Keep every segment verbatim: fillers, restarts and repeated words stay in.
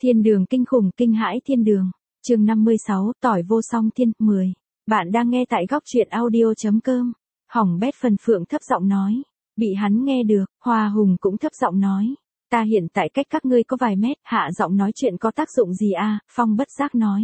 Thiên đường kinh khủng kinh hãi thiên đường. Chương năm mươi sáu, tỏi vô song thiên, mười. Bạn đang nghe tại góc truyện audio chấm com. Hỏng bét Phần Phượng thấp giọng nói. Bị hắn nghe được, Hoa Hùng cũng thấp giọng nói. Ta hiện tại cách các ngươi có vài mét, hạ giọng nói chuyện có tác dụng gì à, Phong bất giác nói.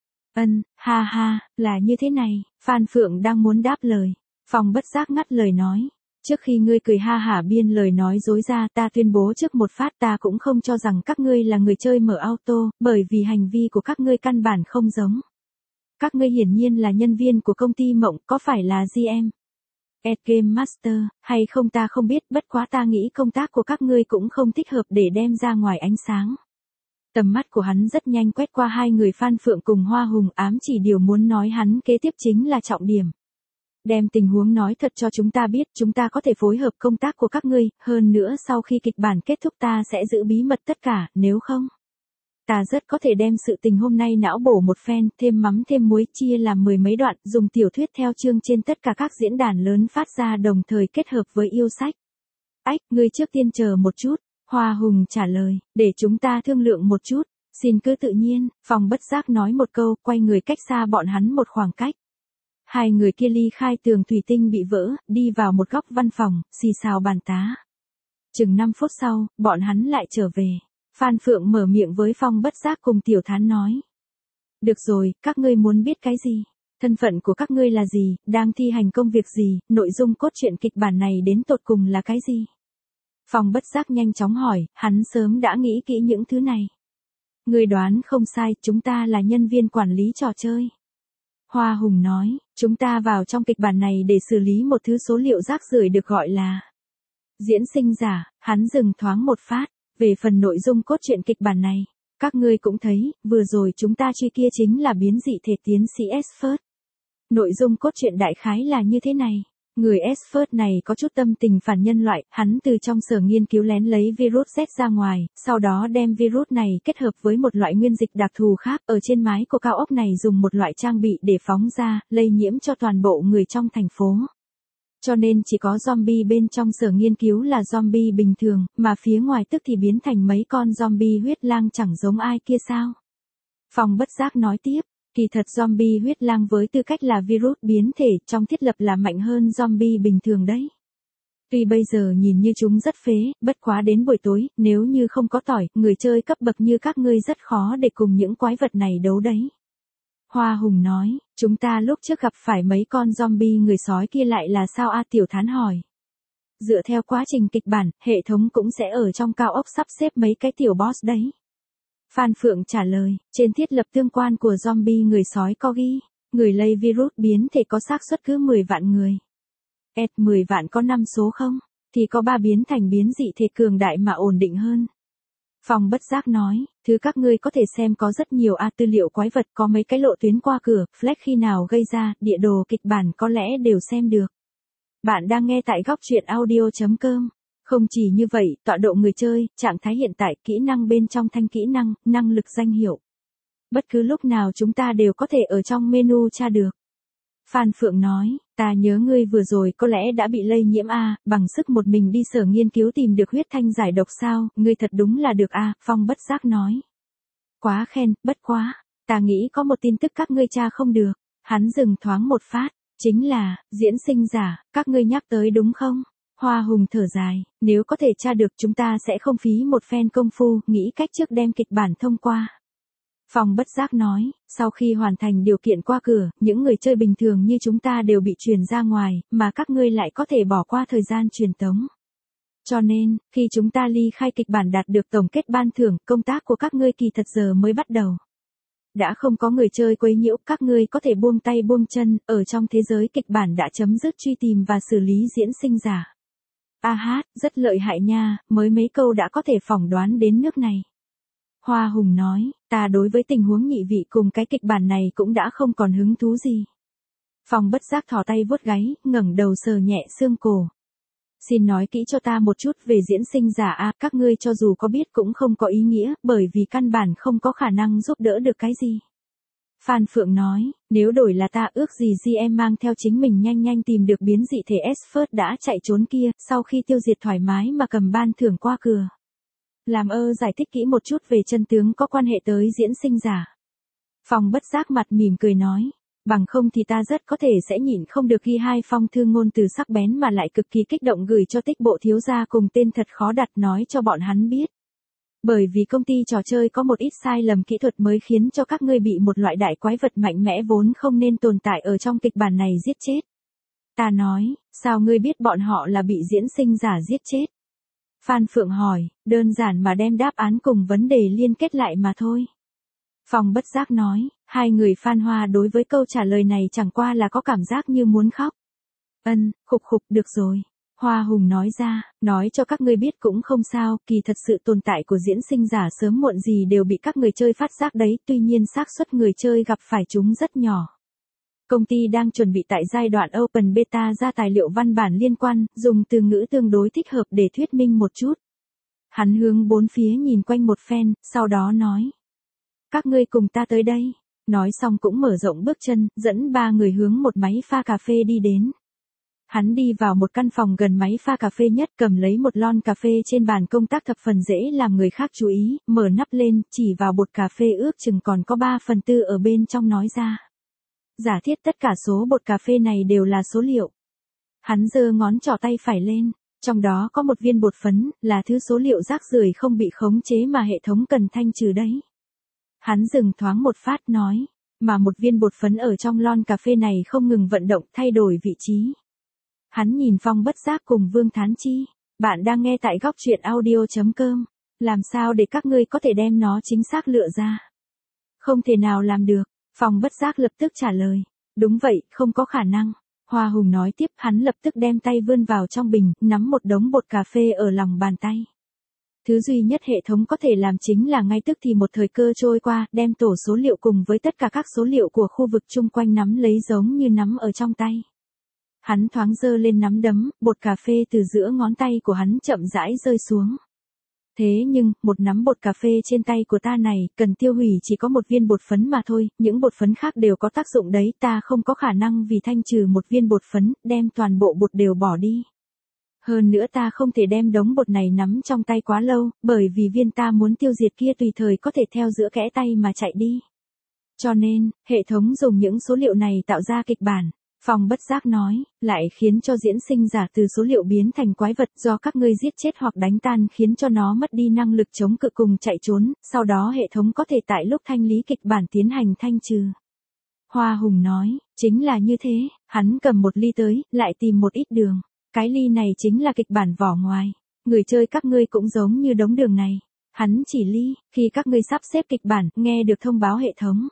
Ân, ha ha, là như thế này, Phan Phượng đang muốn đáp lời. Phong bất giác ngắt lời nói. Trước khi ngươi cười ha hả biên lời nói dối ra, ta tuyên bố trước một phát, ta cũng không cho rằng các ngươi là người chơi mở auto, bởi vì hành vi của các ngươi căn bản không giống. Các ngươi hiển nhiên là nhân viên của công ty mộng, có phải là giê em? Ed Game Master, hay không ta không biết, bất quá ta nghĩ công tác của các ngươi cũng không thích hợp để đem ra ngoài ánh sáng. Tầm mắt của hắn rất nhanh quét qua hai người Phan Phượng cùng Hoa Hùng, ám chỉ điều muốn nói hắn kế tiếp chính là trọng điểm. Đem tình huống nói thật cho chúng ta biết, chúng ta có thể phối hợp công tác của các ngươi, hơn nữa sau khi kịch bản kết thúc ta sẽ giữ bí mật tất cả, nếu không, ta rất có thể đem sự tình hôm nay não bổ một phen, thêm mắm thêm muối, chia làm mười mấy đoạn, dùng tiểu thuyết theo chương trên tất cả các diễn đàn lớn phát ra, đồng thời kết hợp với yêu sách. Ách, ngươi trước tiên chờ một chút, Hoa Hùng trả lời, để chúng ta thương lượng một chút, xin cứ tự nhiên, Phong bất giác nói một câu, quay người cách xa bọn hắn một khoảng cách. Hai người kia ly khai tường thủy tinh bị vỡ, đi vào một góc văn phòng, xì xào bàn tá. Chừng năm phút sau, bọn hắn lại trở về. Phan Phượng mở miệng với Phong bất giác cùng Tiểu Thán nói. Được rồi, các ngươi muốn biết cái gì? Thân phận của các ngươi là gì, đang thi hành công việc gì, nội dung cốt truyện kịch bản này đến tột cùng là cái gì? Phong bất giác nhanh chóng hỏi, hắn sớm đã nghĩ kỹ những thứ này. Ngươi đoán không sai, chúng ta là nhân viên quản lý trò chơi. Hoa Hùng nói, chúng ta vào trong kịch bản này để xử lý một thứ số liệu rác rưởi được gọi là diễn sinh giả. Hắn dừng thoáng một phát, về phần nội dung cốt truyện kịch bản này, các ngươi cũng thấy, vừa rồi chúng ta truy kia chính là biến dị thể tiến sĩ Esfert. Nội dung cốt truyện đại khái là như thế này. Người Esfert này có chút tâm tình phản nhân loại, hắn từ trong sở nghiên cứu lén lấy virus Z ra ngoài, sau đó đem virus này kết hợp với một loại nguyên dịch đặc thù khác, ở trên mái của cao ốc này dùng một loại trang bị để phóng ra, lây nhiễm cho toàn bộ người trong thành phố. Cho nên chỉ có zombie bên trong sở nghiên cứu là zombie bình thường, mà phía ngoài tức thì biến thành mấy con zombie huyết lang chẳng giống ai kia sao. Phong bất giác nói tiếp. Kỳ thật zombie huyết lang với tư cách là virus biến thể trong thiết lập là mạnh hơn zombie bình thường đấy. Tuy bây giờ nhìn như chúng rất phế, bất quá đến buổi tối, nếu như không có tỏi, người chơi cấp bậc như các ngươi rất khó để cùng những quái vật này đấu đấy. Hoa Hùng nói, chúng ta lúc trước gặp phải mấy con zombie người sói kia lại là sao a? Tiểu Thán hỏi. Dựa theo quá trình kịch bản, hệ thống cũng sẽ ở trong cao ốc sắp xếp mấy cái tiểu boss đấy. Phan Phượng trả lời, trên thiết lập tương quan của zombie người sói có ghi, người lây virus biến thể có xác suất cứ mười vạn người. Ed mười vạn có năm số không? Thì có ba biến thành biến dị thể cường đại mà ổn định hơn. Phong bất giác nói, thứ các ngươi có thể xem có rất nhiều a tư liệu quái vật, có mấy cái lộ tuyến qua cửa, flash khi nào gây ra, địa đồ kịch bản có lẽ đều xem được. Bạn đang nghe tại góc truyện audio chấm com. Không chỉ như vậy, tọa độ người chơi, trạng thái hiện tại, kỹ năng bên trong thanh kỹ năng, năng lực danh hiệu. Bất cứ lúc nào chúng ta đều có thể ở trong menu tra được. Phan Phượng nói, ta nhớ ngươi vừa rồi có lẽ đã bị lây nhiễm a, bằng sức một mình đi sở nghiên cứu tìm được huyết thanh giải độc sao, ngươi thật đúng là được a, Phong bất giác nói. Quá khen, bất quá, ta nghĩ có một tin tức các ngươi tra không được. Hắn dừng thoáng một phát, chính là, diễn sinh giả, các ngươi nhắc tới đúng không? Hoa Hùng thở dài, nếu có thể tra được chúng ta sẽ không phí một phen công phu, nghĩ cách trước đem kịch bản thông qua. Phong bất giác nói, sau khi hoàn thành điều kiện qua cửa, những người chơi bình thường như chúng ta đều bị truyền ra ngoài, mà các ngươi lại có thể bỏ qua thời gian truyền tống. Cho nên, khi chúng ta ly khai kịch bản đạt được tổng kết ban thưởng, công tác của các ngươi kỳ thật giờ mới bắt đầu. Đã không có người chơi quấy nhiễu, các ngươi có thể buông tay buông chân, ở trong thế giới kịch bản đã chấm dứt truy tìm và xử lý diễn sinh giả. A hát, rất lợi hại nha, mới mấy câu đã có thể phỏng đoán đến nước này. Hoa Hùng nói, ta đối với tình huống nhị vị cùng cái kịch bản này cũng đã không còn hứng thú gì. Phong bất giác thò tay vuốt gáy, ngẩng đầu sờ nhẹ xương cổ. Xin nói kỹ cho ta một chút về diễn sinh giả a, các ngươi cho dù có biết cũng không có ý nghĩa, bởi vì căn bản không có khả năng giúp đỡ được cái gì. Phan Phượng nói, nếu đổi là ta ước gì giê em mang theo chính mình nhanh nhanh tìm được biến dị thể Esfert đã chạy trốn kia, sau khi tiêu diệt thoải mái mà cầm ban thưởng qua cửa. Làm ơ giải thích kỹ một chút về chân tướng có quan hệ tới diễn sinh giả. Phong bất giác mặt mỉm cười nói. Bằng không thì ta rất có thể sẽ nhịn không được ghi hai phong thư ngôn từ sắc bén mà lại cực kỳ kích động gửi cho Tích Bộ thiếu gia cùng tên thật khó đặt nói cho bọn hắn biết. Bởi vì công ty trò chơi có một ít sai lầm kỹ thuật mới khiến cho các ngươi bị một loại đại quái vật mạnh mẽ vốn không nên tồn tại ở trong kịch bản này giết chết. Ta nói, sao ngươi biết bọn họ là bị diễn sinh giả giết chết? Phan Phượng hỏi, đơn giản mà đem đáp án cùng vấn đề liên kết lại mà thôi. Phong bất giác nói, hai người Phan Hoa đối với câu trả lời này chẳng qua là có cảm giác như muốn khóc. Ân, khục khục được rồi. Hoa Hùng nói ra, nói cho các ngươi biết cũng không sao, kỳ thật sự tồn tại của diễn sinh giả sớm muộn gì đều bị các người chơi phát giác đấy, tuy nhiên xác suất người chơi gặp phải chúng rất nhỏ. Công ty đang chuẩn bị tại giai đoạn Open Beta ra tài liệu văn bản liên quan, dùng từ ngữ tương đối thích hợp để thuyết minh một chút. Hắn hướng bốn phía nhìn quanh một phen, sau đó nói. Các ngươi cùng ta tới đây. Nói xong cũng mở rộng bước chân, dẫn ba người hướng một máy pha cà phê đi đến. Hắn đi vào một căn phòng gần máy pha cà phê nhất, cầm lấy một lon cà phê trên bàn công tác thập phần dễ làm người khác chú ý, mở nắp lên, chỉ vào bột cà phê ước chừng còn có ba phần tư ở bên trong nói ra. Giả thiết tất cả số bột cà phê này đều là số liệu. Hắn giơ ngón trỏ tay phải lên, trong đó có một viên bột phấn, là thứ số liệu rác rưởi không bị khống chế mà hệ thống cần thanh trừ đấy. Hắn dừng thoáng một phát nói, mà một viên bột phấn ở trong lon cà phê này không ngừng vận động thay đổi vị trí. Hắn nhìn Phong bất giác cùng Vương Thán Chi, bạn đang nghe tại góc truyện audio chấm com, làm sao để các ngươi có thể đem nó chính xác lựa ra? Không thể nào làm được, Phong bất giác lập tức trả lời, đúng vậy, không có khả năng. Hoa Hùng nói tiếp, hắn lập tức đem tay vươn vào trong bình, nắm một đống bột cà phê ở lòng bàn tay. Thứ duy nhất hệ thống có thể làm chính là ngay tức thì một thời cơ trôi qua, đem tổ số liệu cùng với tất cả các số liệu của khu vực chung quanh nắm lấy giống như nắm ở trong tay. Hắn thoáng giơ lên nắm đấm, bột cà phê từ giữa ngón tay của hắn chậm rãi rơi xuống. Thế nhưng, một nắm bột cà phê trên tay của ta này, cần tiêu hủy chỉ có một viên bột phấn mà thôi, những bột phấn khác đều có tác dụng đấy, ta không có khả năng vì thanh trừ một viên bột phấn, đem toàn bộ bột đều bỏ đi. Hơn nữa ta không thể đem đống bột này nắm trong tay quá lâu, bởi vì viên ta muốn tiêu diệt kia tùy thời có thể theo giữa kẽ tay mà chạy đi. Cho nên, hệ thống dùng những số liệu này tạo ra kịch bản. Phong bất giác nói, lại khiến cho diễn sinh giả từ số liệu biến thành quái vật do các ngươi giết chết hoặc đánh tan khiến cho nó mất đi năng lực chống cự cùng chạy trốn, sau đó hệ thống có thể tại lúc thanh lý kịch bản tiến hành thanh trừ. Hoa Hùng nói, chính là như thế, hắn cầm một ly tới, lại tìm một ít đường. Cái ly này chính là kịch bản vỏ ngoài. Người chơi các ngươi cũng giống như đống đường này. Hắn chỉ ly, khi các ngươi sắp xếp kịch bản, nghe được thông báo hệ thống.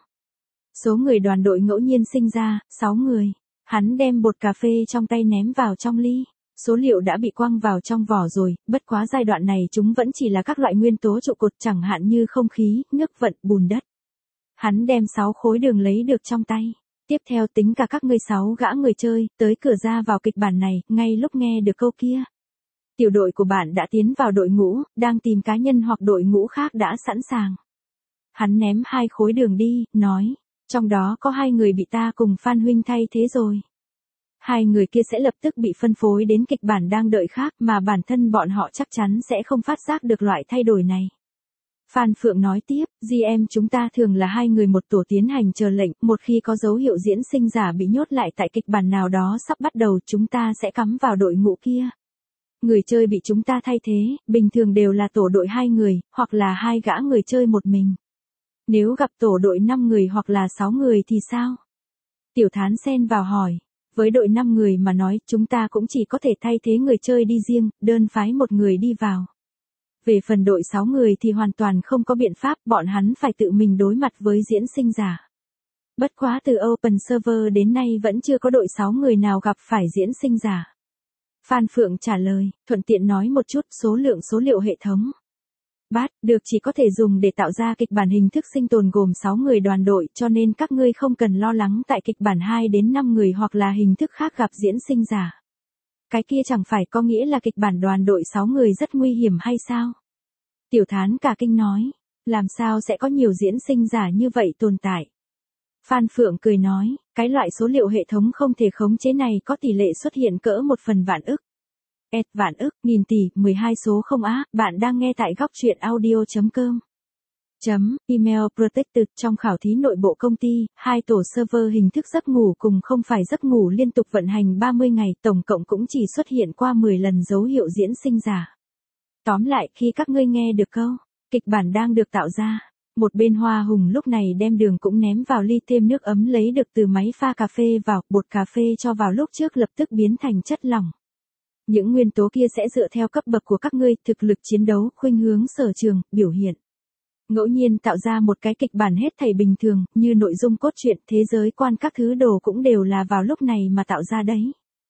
Số người đoàn đội ngẫu nhiên sinh ra, sáu người. Hắn đem bột cà phê trong tay ném vào trong ly. Số liệu đã bị quăng vào trong vỏ rồi, bất quá giai đoạn này chúng vẫn chỉ là các loại nguyên tố trụ cột chẳng hạn như không khí, nước vận, bùn đất. Hắn đem sáu khối đường lấy được trong tay. Tiếp theo tính cả các ngươi sáu gã người chơi, tới cửa ra vào kịch bản này, ngay lúc nghe được câu kia. Tiểu đội của bạn đã tiến vào đội ngũ, đang tìm cá nhân hoặc đội ngũ khác đã sẵn sàng. Hắn ném hai khối đường đi, nói, trong đó có hai người bị ta cùng Phan Huynh thay thế rồi. Hai người kia sẽ lập tức bị phân phối đến kịch bản đang đợi khác mà bản thân bọn họ chắc chắn sẽ không phát giác được loại thay đổi này. Phan Phượng nói tiếp, giê em chúng ta thường là hai người một tổ tiến hành chờ lệnh, một khi có dấu hiệu diễn sinh giả bị nhốt lại tại kịch bản nào đó sắp bắt đầu chúng ta sẽ cắm vào đội ngũ kia. Người chơi bị chúng ta thay thế, bình thường đều là tổ đội hai người, hoặc là hai gã người chơi một mình. Nếu gặp tổ đội năm người hoặc là sáu người thì sao? Tiểu Thán xen vào hỏi, với đội năm người mà nói chúng ta cũng chỉ có thể thay thế người chơi đi riêng, đơn phái một người đi vào. Về phần đội sáu người thì hoàn toàn không có biện pháp, bọn hắn phải tự mình đối mặt với diễn sinh giả. Bất quá từ Open Server đến nay vẫn chưa có đội sáu người nào gặp phải diễn sinh giả. Phan Phượng trả lời, thuận tiện nói một chút số lượng số liệu hệ thống. Bát, được chỉ có thể dùng để tạo ra kịch bản hình thức sinh tồn gồm sáu người đoàn đội cho nên các ngươi không cần lo lắng tại kịch bản hai đến năm người hoặc là hình thức khác gặp diễn sinh giả. Cái kia chẳng phải có nghĩa là kịch bản đoàn đội sáu người rất nguy hiểm hay sao? Tiểu Thán cả kinh nói, làm sao sẽ có nhiều diễn sinh giả như vậy tồn tại? Phan Phượng cười nói, cái loại số liệu hệ thống không thể khống chế này có tỷ lệ xuất hiện cỡ một phần vạn ức. ẹt vạn ức, nghìn tỷ, mười hai số không á, bạn đang nghe tại góc truyện audio.com. Chấm, email protected trong khảo thí nội bộ công ty, hai tổ server hình thức giấc ngủ cùng không phải giấc ngủ liên tục vận hành ba mươi ngày, tổng cộng cũng chỉ xuất hiện qua mười lần dấu hiệu diễn sinh giả. Tóm lại, khi các ngươi nghe được câu, kịch bản đang được tạo ra, một bên Hoa Hùng lúc này đem đường cũng ném vào ly thêm nước ấm lấy được từ máy pha cà phê vào, bột cà phê cho vào lúc trước lập tức biến thành chất lỏng. Những nguyên tố kia sẽ dựa theo cấp bậc của các ngươi, thực lực chiến đấu, khuynh hướng sở trường, biểu hiện. Ngẫu nhiên tạo ra một cái kịch bản hết thảy bình thường, như nội dung cốt truyện, thế giới quan các thứ đồ cũng đều là vào lúc này mà tạo ra đấy.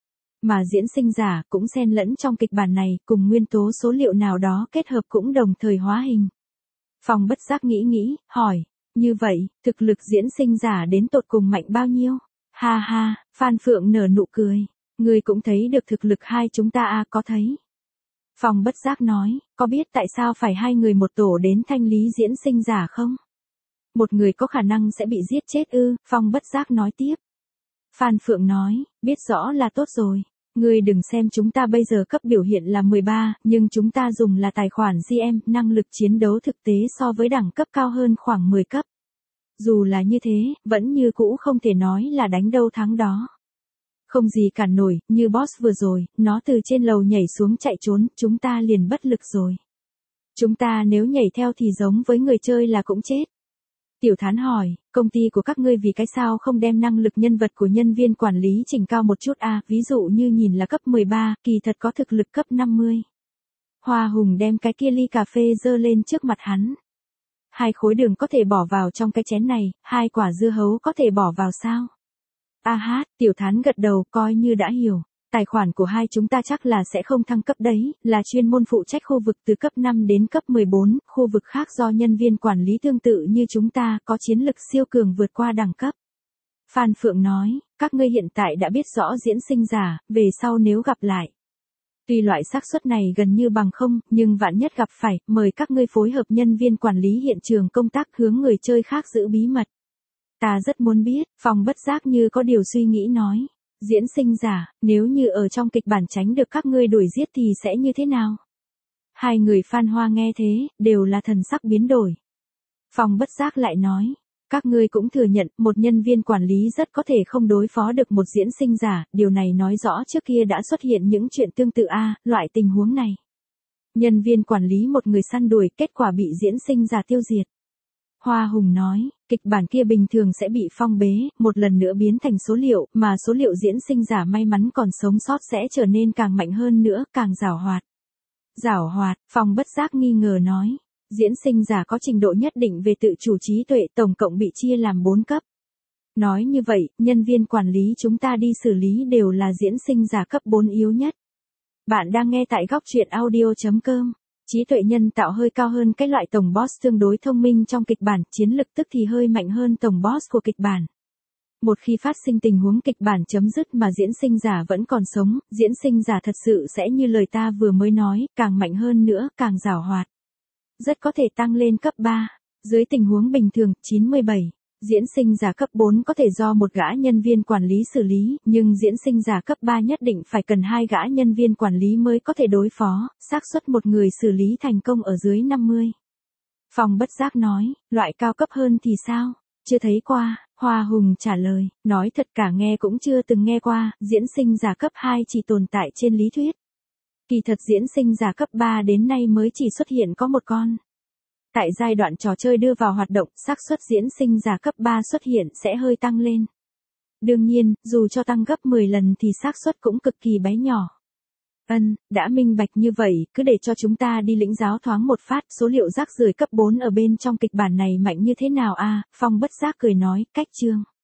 Mà diễn sinh giả cũng xen lẫn trong kịch bản này, cùng nguyên tố số liệu nào đó kết hợp cũng đồng thời hóa hình. Phong bất giác nghĩ nghĩ, hỏi, như vậy, thực lực diễn sinh giả đến tột cùng mạnh bao nhiêu? Ha ha, Phan Phượng nở nụ cười, ngươi cũng thấy được thực lực hai chúng ta à, có thấy. Phong bất giác nói, có biết tại sao phải hai người một tổ đến thanh lý diễn sinh giả không? Một người có khả năng sẽ bị giết chết ư, Phong bất giác nói tiếp. Phan Phượng nói, biết rõ là tốt rồi. Ngươi đừng xem chúng ta bây giờ cấp biểu hiện là mười ba, nhưng chúng ta dùng là tài khoản giê em, năng lực chiến đấu thực tế so với đẳng cấp cao hơn khoảng mười cấp. Dù là như thế, vẫn như cũ không thể nói là đánh đâu thắng đó. Không gì cản nổi, như boss vừa rồi, nó từ trên lầu nhảy xuống chạy trốn, chúng ta liền bất lực rồi. Chúng ta nếu nhảy theo thì giống với người chơi là cũng chết. Tiểu Thán hỏi, công ty của các ngươi vì cái sao không đem năng lực nhân vật của nhân viên quản lý chỉnh cao một chút à, ví dụ như nhìn là cấp mười ba, kỳ thật có thực lực cấp năm mươi. Hoa Hùng đem cái kia ly cà phê dơ lên trước mặt hắn. Hai khối đường có thể bỏ vào trong cái chén này, hai quả dưa hấu có thể bỏ vào sao? A hát, Tiểu Thán gật đầu coi như đã hiểu. Tài khoản của hai chúng ta chắc là sẽ không thăng cấp đấy, là chuyên môn phụ trách khu vực từ cấp năm đến cấp mười bốn, khu vực khác do nhân viên quản lý tương tự như chúng ta có chiến lực siêu cường vượt qua đẳng cấp. Phan Phượng nói, các ngươi hiện tại đã biết rõ diễn sinh giả, về sau nếu gặp lại. Tuy loại xác suất này gần như bằng không, nhưng vạn nhất gặp phải, mời các ngươi phối hợp nhân viên quản lý hiện trường công tác hướng người chơi khác giữ bí mật. Ta rất muốn biết, Phong bất giác như có điều suy nghĩ nói. Diễn sinh giả, nếu như ở trong kịch bản tránh được các ngươi đuổi giết thì sẽ như thế nào? Hai người Phan Hoa nghe thế, đều là thần sắc biến đổi. Phong bất giác lại nói, các ngươi cũng thừa nhận, một nhân viên quản lý rất có thể không đối phó được một diễn sinh giả, điều này nói rõ trước kia đã xuất hiện những chuyện tương tự a, à, loại tình huống này. Nhân viên quản lý một người săn đuổi, kết quả bị diễn sinh giả tiêu diệt. Hoa Hùng nói, kịch bản kia bình thường sẽ bị phong bế, một lần nữa biến thành số liệu, mà số liệu diễn sinh giả may mắn còn sống sót sẽ trở nên càng mạnh hơn nữa, càng giàu hoạt. Giàu hoạt, Phong bất giác nghi ngờ nói, diễn sinh giả có trình độ nhất định về tự chủ trí tuệ, tổng cộng bị chia làm bốn cấp. Nói như vậy, nhân viên quản lý chúng ta đi xử lý đều là diễn sinh giả cấp bốn yếu nhất. Bạn đang nghe tại góc truyện audio.com. Trí tuệ nhân tạo hơi cao hơn cái loại tổng boss tương đối thông minh trong kịch bản, chiến lực tức thì hơi mạnh hơn tổng boss của kịch bản. Một khi phát sinh tình huống kịch bản chấm dứt mà diễn sinh giả vẫn còn sống, diễn sinh giả thật sự sẽ như lời ta vừa mới nói, càng mạnh hơn nữa, càng giàu hoạt. Rất có thể tăng lên cấp ba. Dưới tình huống bình thường, chín mươi bảy. Diễn sinh giả cấp bốn có thể do một gã nhân viên quản lý xử lý, nhưng diễn sinh giả cấp ba nhất định phải cần hai gã nhân viên quản lý mới có thể đối phó, xác suất một người xử lý thành công ở dưới năm mươi. Phong bất giác nói, loại cao cấp hơn thì sao? Chưa thấy qua, Hoa Hùng trả lời, nói thật cả nghe cũng chưa từng nghe qua, diễn sinh giả cấp hai chỉ tồn tại trên lý thuyết. Kỳ thật diễn sinh giả cấp ba đến nay mới chỉ xuất hiện có một con. Tại giai đoạn trò chơi đưa vào hoạt động, xác suất diễn sinh giả cấp ba xuất hiện sẽ hơi tăng lên. Đương nhiên, dù cho tăng gấp mười lần thì xác suất cũng cực kỳ bé nhỏ. Ân, đã minh bạch như vậy, cứ để cho chúng ta đi lĩnh giáo thoáng một phát, số liệu rác rưởi cấp bốn ở bên trong kịch bản này mạnh như thế nào a? À, Phong bất giác cười nói, cách chương.